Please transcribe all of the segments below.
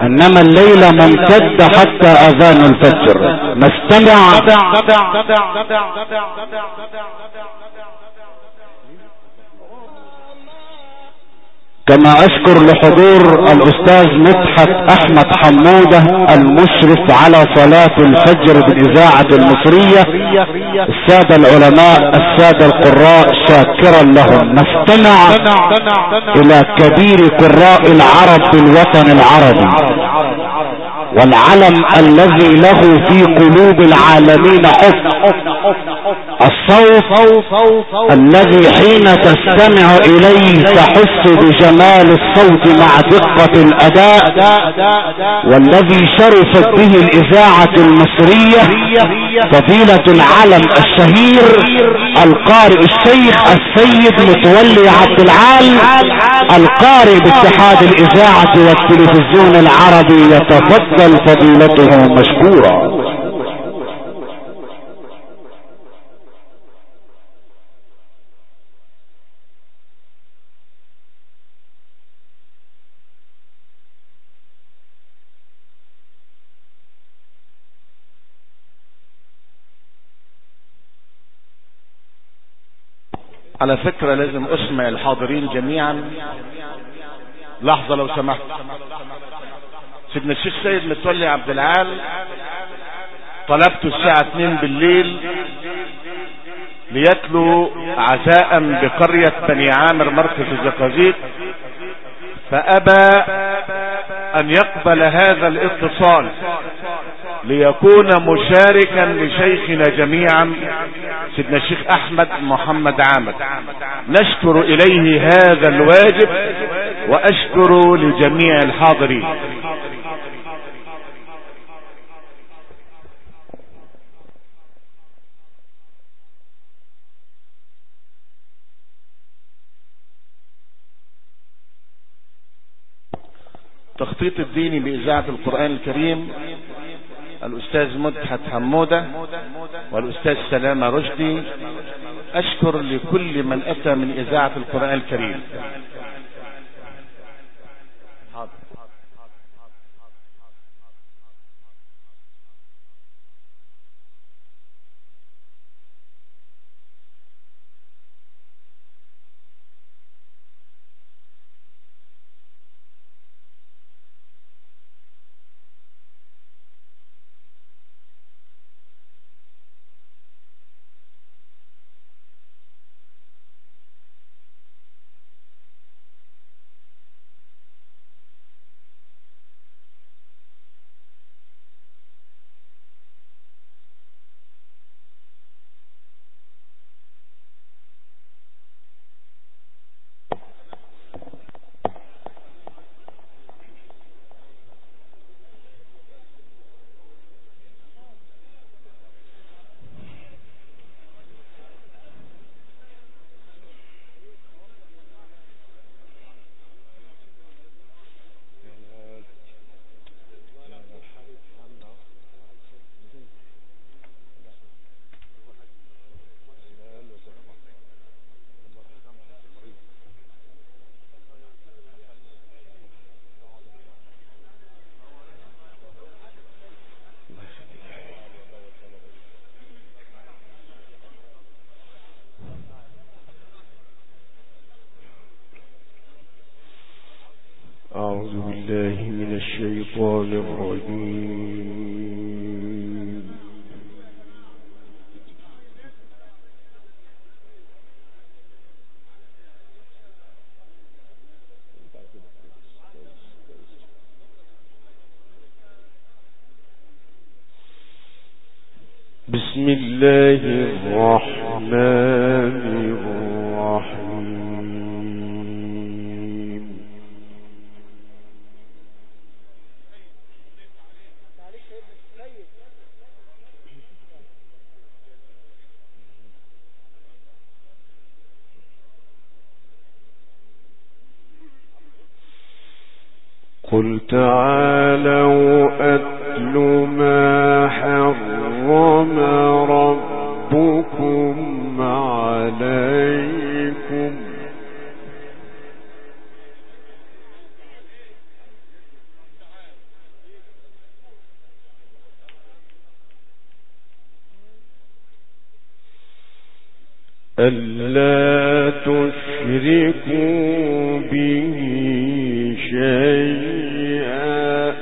انما الليلة ممتدة حتى اذان الفجر. نستمع كما اشكر لحضور الاستاذ مدحت احمد حمودة المشرف على صلاة الفجر بالاذاعة المصرية، السادة العلماء، السادة القراء، شاكرا لهم. نستمع الى كبير قراء العرب بالوطن العربي والعلم الذي له في قلوب العالمين حب، الصوت الذي حين تستمع اليه تحس بجمال الصوت مع دقة الاداء، والذي شرفت به الاذاعة المصرية، فضيلة العلم الشهير القارئ الشيخ السيد متولي عبد العال، القارئ باتحاد الاذاعة والتلفزيون العربي. يتفضل فضيلته مشكورا. على فكرة لازم اسمع الحاضرين جميعا لحظة لو سمحت. سيدنا الشيخ سيد متولي عبد العال طلبته الساعة 2 بالليل ليتلو عزاء بقرية بني عامر مركز الزقازيق، فأبى أن يقبل هذا الاتصال ليكون مشاركا لشيخنا جميعا سيدنا الشيخ أحمد محمد عامر. نشكر إليه هذا الواجب وأشكر لجميع الحاضرين. تخطيط الديني بإذاعة القرآن الكريم الأستاذ مدحت حمودة والأستاذ سلامة رشدي. أشكر لكل من أتى من إذاعة القرآن الكريم. أعوذ بالله من الشيطان الرجيم. بسم الله الرحمن الرحيم. قل تعالوا أتل ما حرم ربكم عليكم ألا تشركوا به شيئا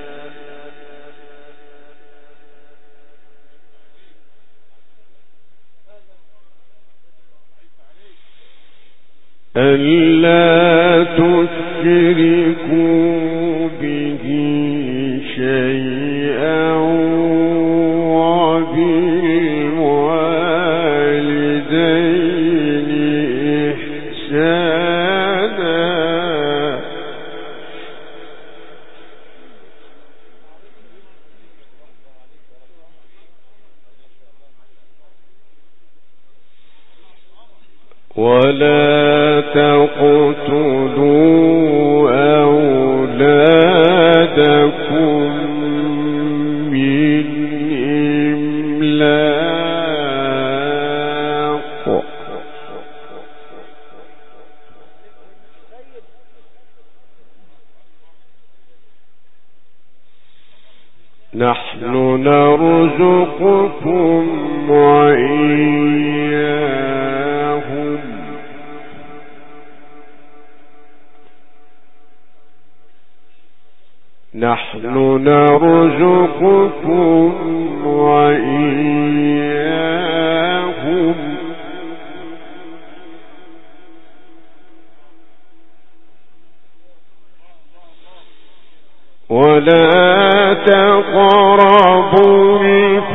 ألا تشركوا به شيئا وبالوالدين إحسانا ولا تقتلوا أولادكم من إملاق نحن نرزقكم وإياهم نحن نرزقكم وإياهم ولا تقربوا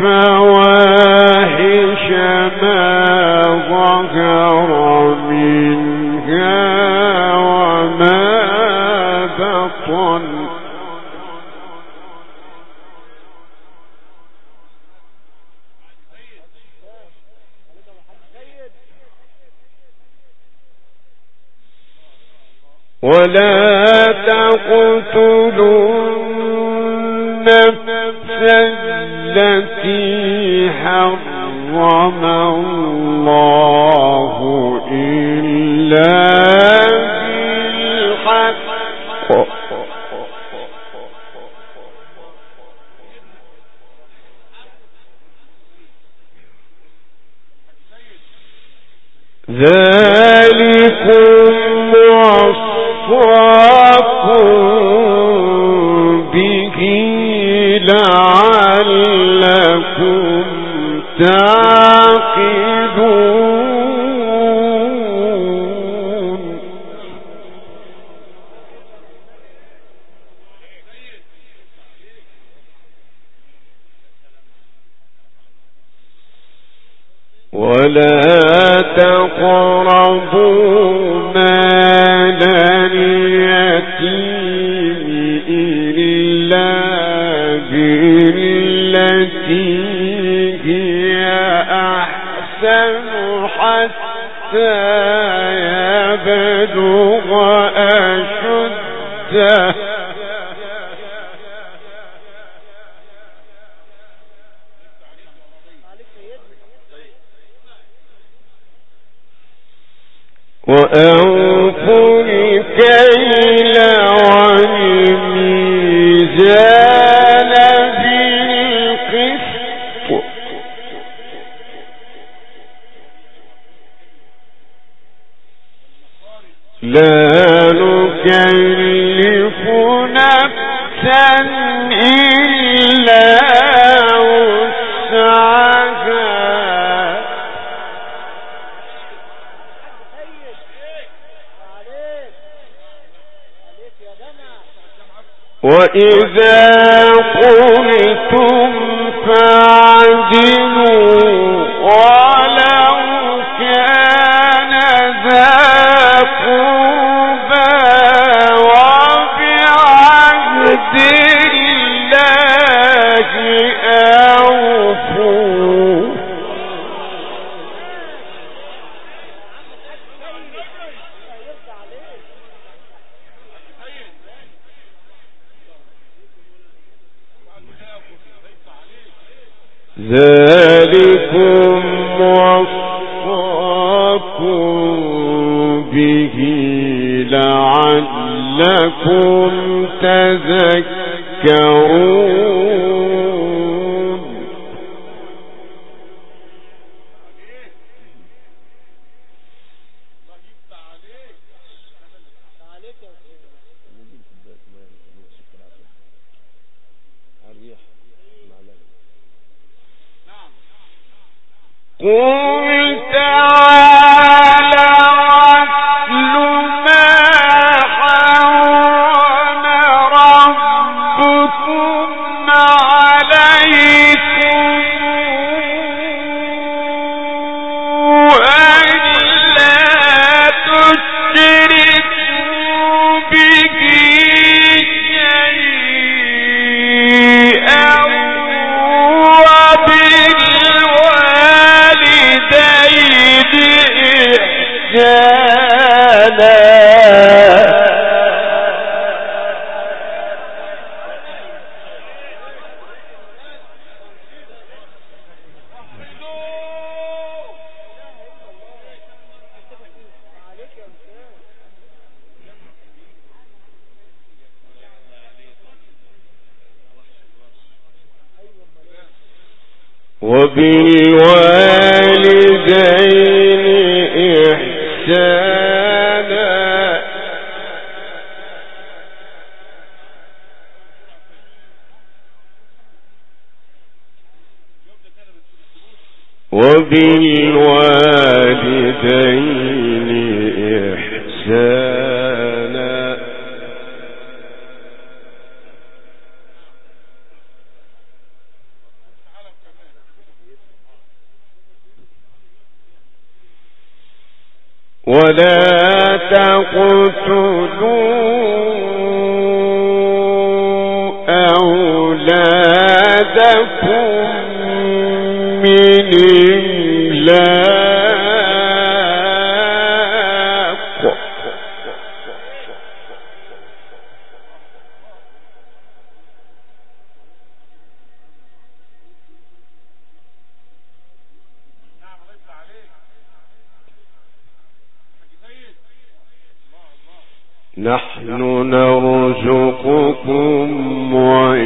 الفواحش ما ظهر منها وما بطن ولا تقتلوا النفس التي حرم الله إلا بالحق ذلكم وصاكم به لعلكم تعقلون ولا تقربوا مال اليتيم إلا بالتي هي أحسن حتى يبلغ أشده وأوفوا الكيل والميزان بالقسط لا نكلف نفسا إلا وسعها وإذا قلتم فاعدلوا ولو كان ذا قربى وبعهد الله أوفوا ذلكم وصاكم به لعلكم تذكرون ولا تقتلوا أولادكم من إملاق نحن نرزقكم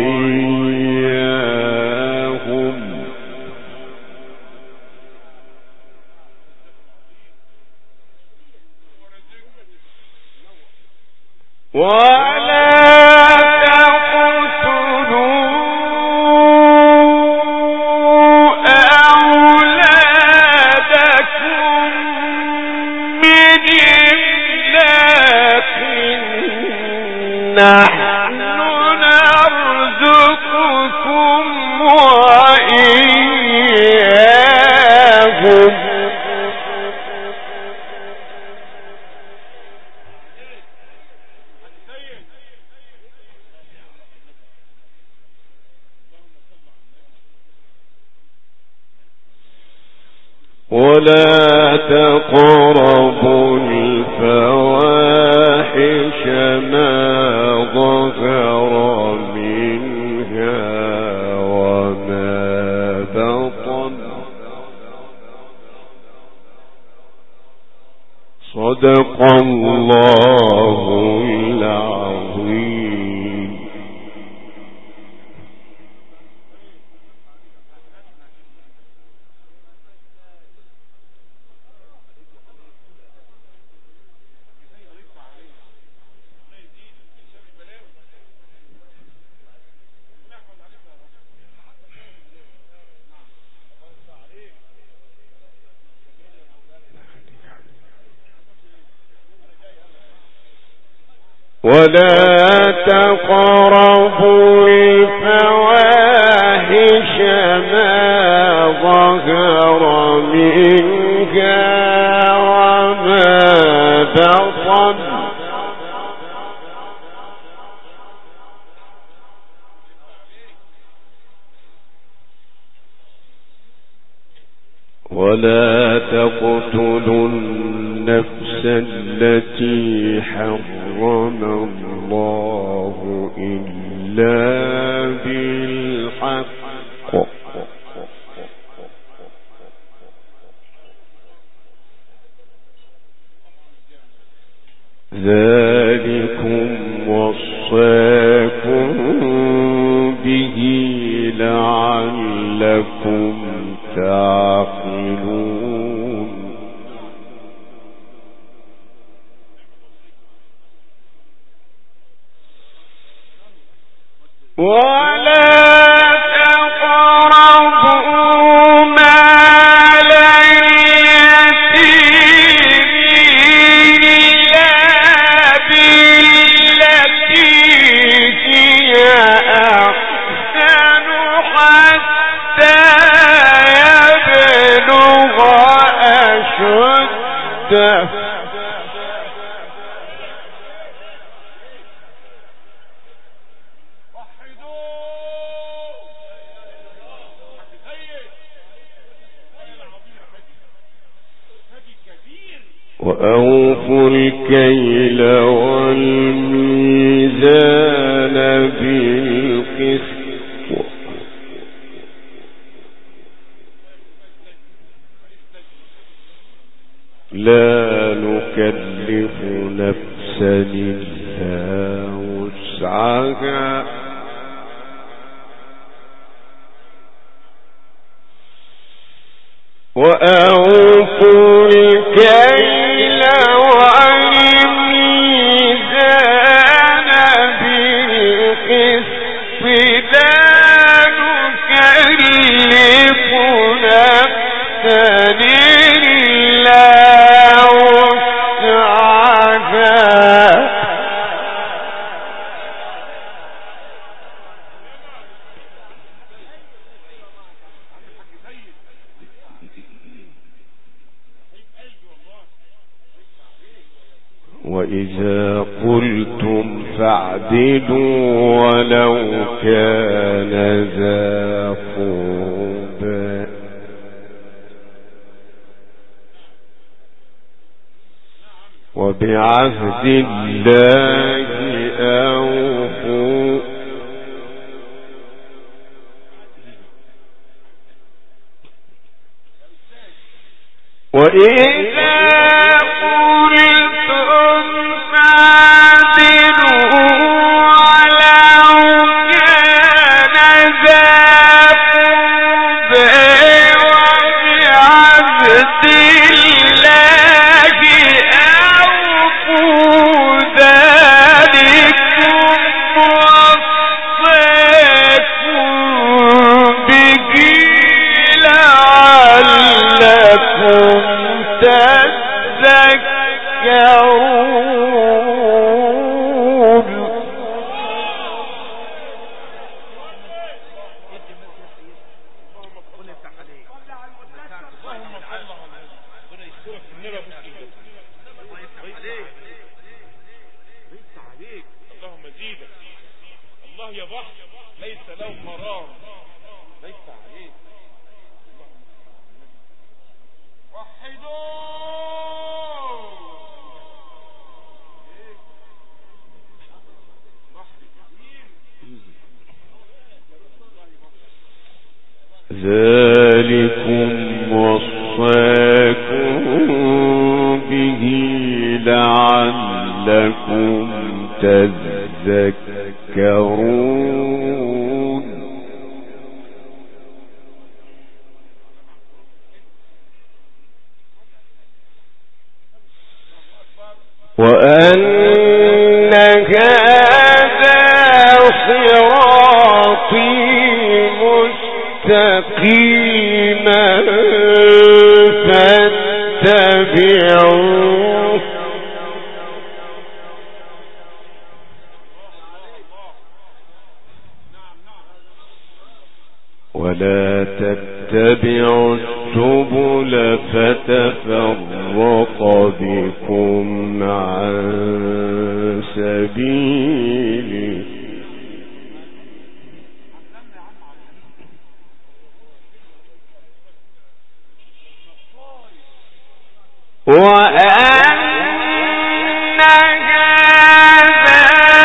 وإياهم ولا نحن نرزقكم وإياهم ولا تقربوا الفواحش ما ظهر منها وما بطن صدق الله العظيم. ولا تقربوا الفواحش ما ظهر منها وما بطن ولا تقتلوا النفس التي حرم الله إلا بالحق ذلكم وصاكم به لعلكم تعقلون. ولا تقربوا مال وأوفوا الكيل والميزان بالقسط لا نكلف نفسا إلا وسعها وأوفوا الكيل والميزان بالقسط لا نكلف نفسا إلا وسعها وإذا قلتم فاعدلوا ولو كان ذا قربى وبعهد الله أوفوا وإذا ذلكم وصاكم به لعلكم تذكرون وأن هذا صراطي مستقيما فاتبعوه ولا تتبعوا السبل فتفرق بكم عن سبيله وأن هذا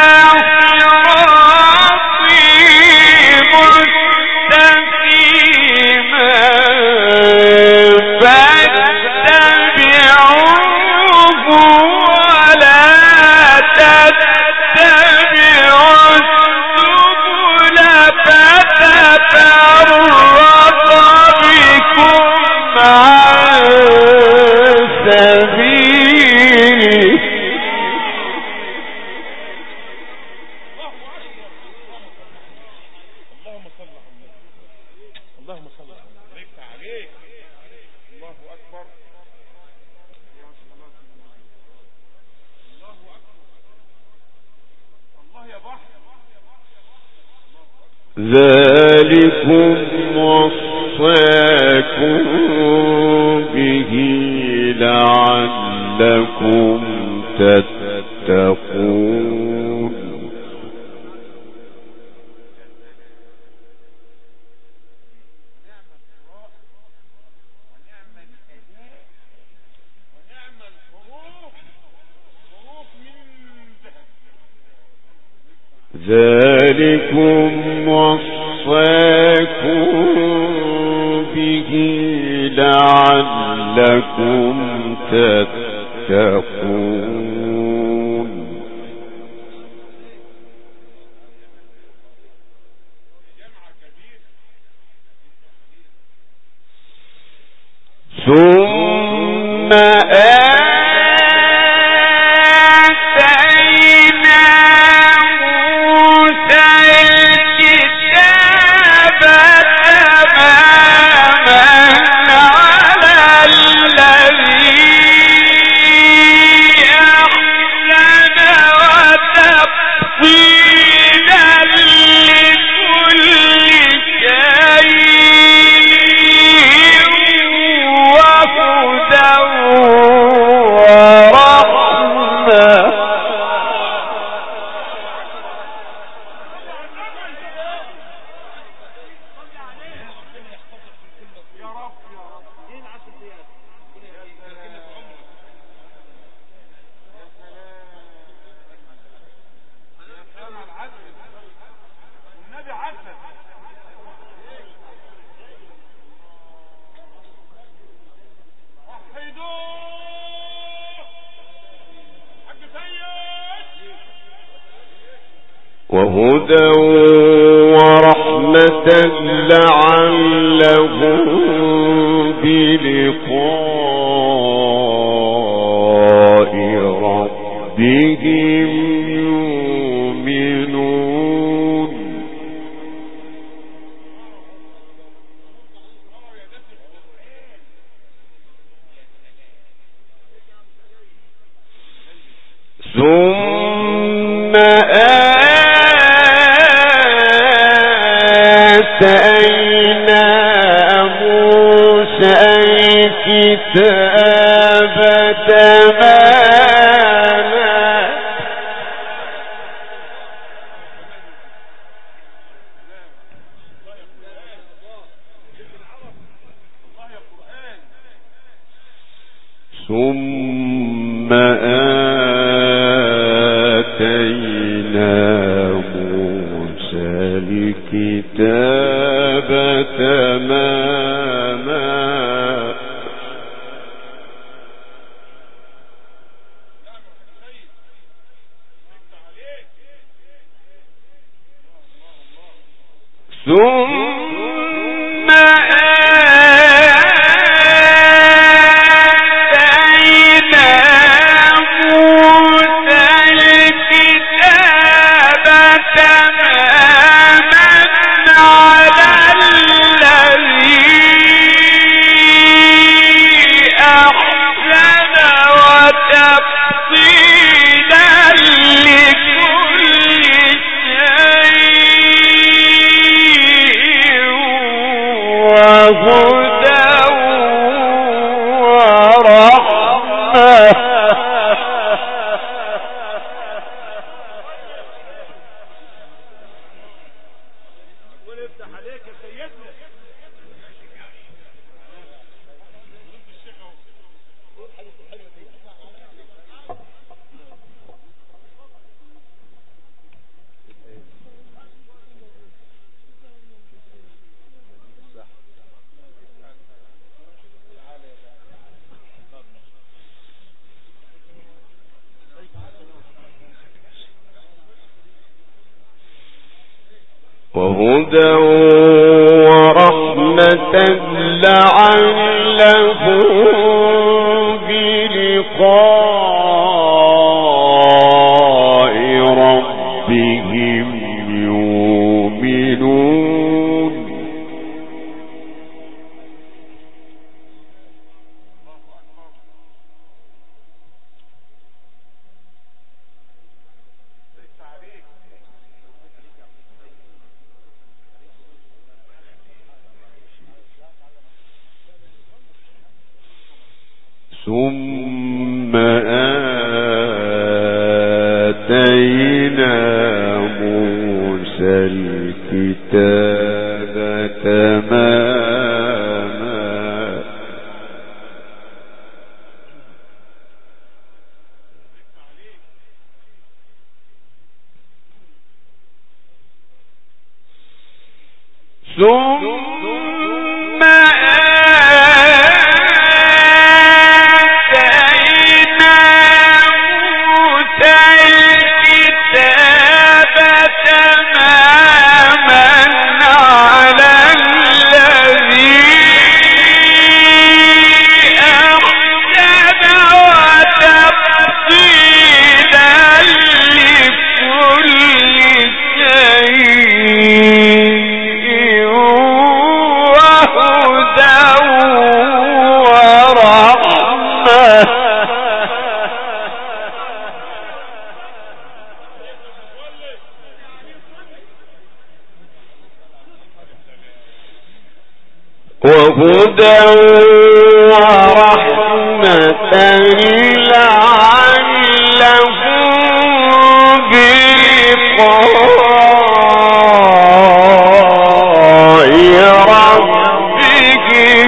صراطي مستقيما فاتبعوه ولا تتبعوا السبل فتفرق بكم عن سبيله اللهم صل عليك. الله أكبر. الله يا بحر. ذلكم وصاكم به لعلكم تتقون. ذلكم وصاكم به لعلكم تتقون. ثم وهدى ورحمة لعلهم بلقاء ربهم يؤمنون. ثم آتينا موسى الكتاب تماما ثم آتينا موسى الكتاب تماما ثم آتينا موسى الكتاب تماما على الذي أحسن وتفصيلا لكل شيء وهدى ورحمة. وهدى ورحمة لعلهم بلقاء ربهم يؤمنون. ثم آتينا موسى الكتاب تماما ثم آتينا موسى الكتاب تماما على الذي أحسن وتفصيلا لكل شيء وهدى ورحمة لعلهم بلقاء ربهم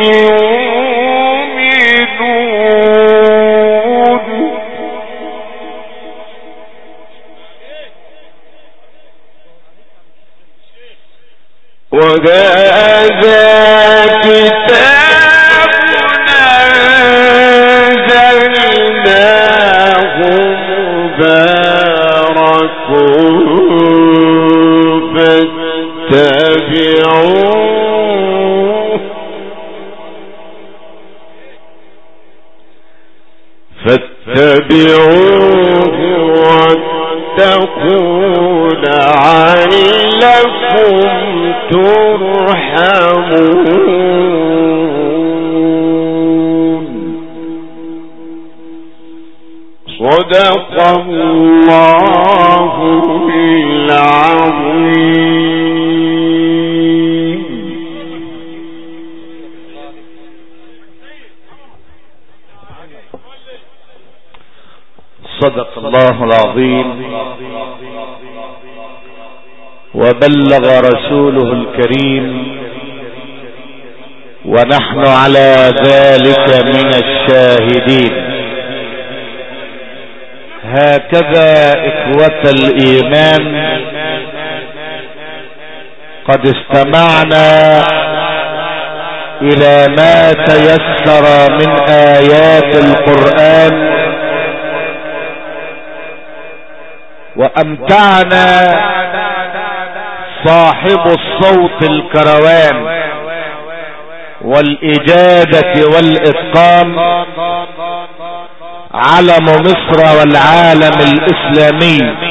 يؤمنون وهذا كتاب أنزلناه مبارك فاتبعوه واتقوا لعلكم ترحمون صدق الله العظيم. صدق الله العظيم وبلغ رسوله الكريم ونحن على ذلك من الشاهدين. هكذا إخوة الإيمان قد استمعنا إلى ما تيسر من آيات القرآن وأمتعنا صاحب الصوت الكروان والإجادة والإتقان علم مصر والعالم الإسلامي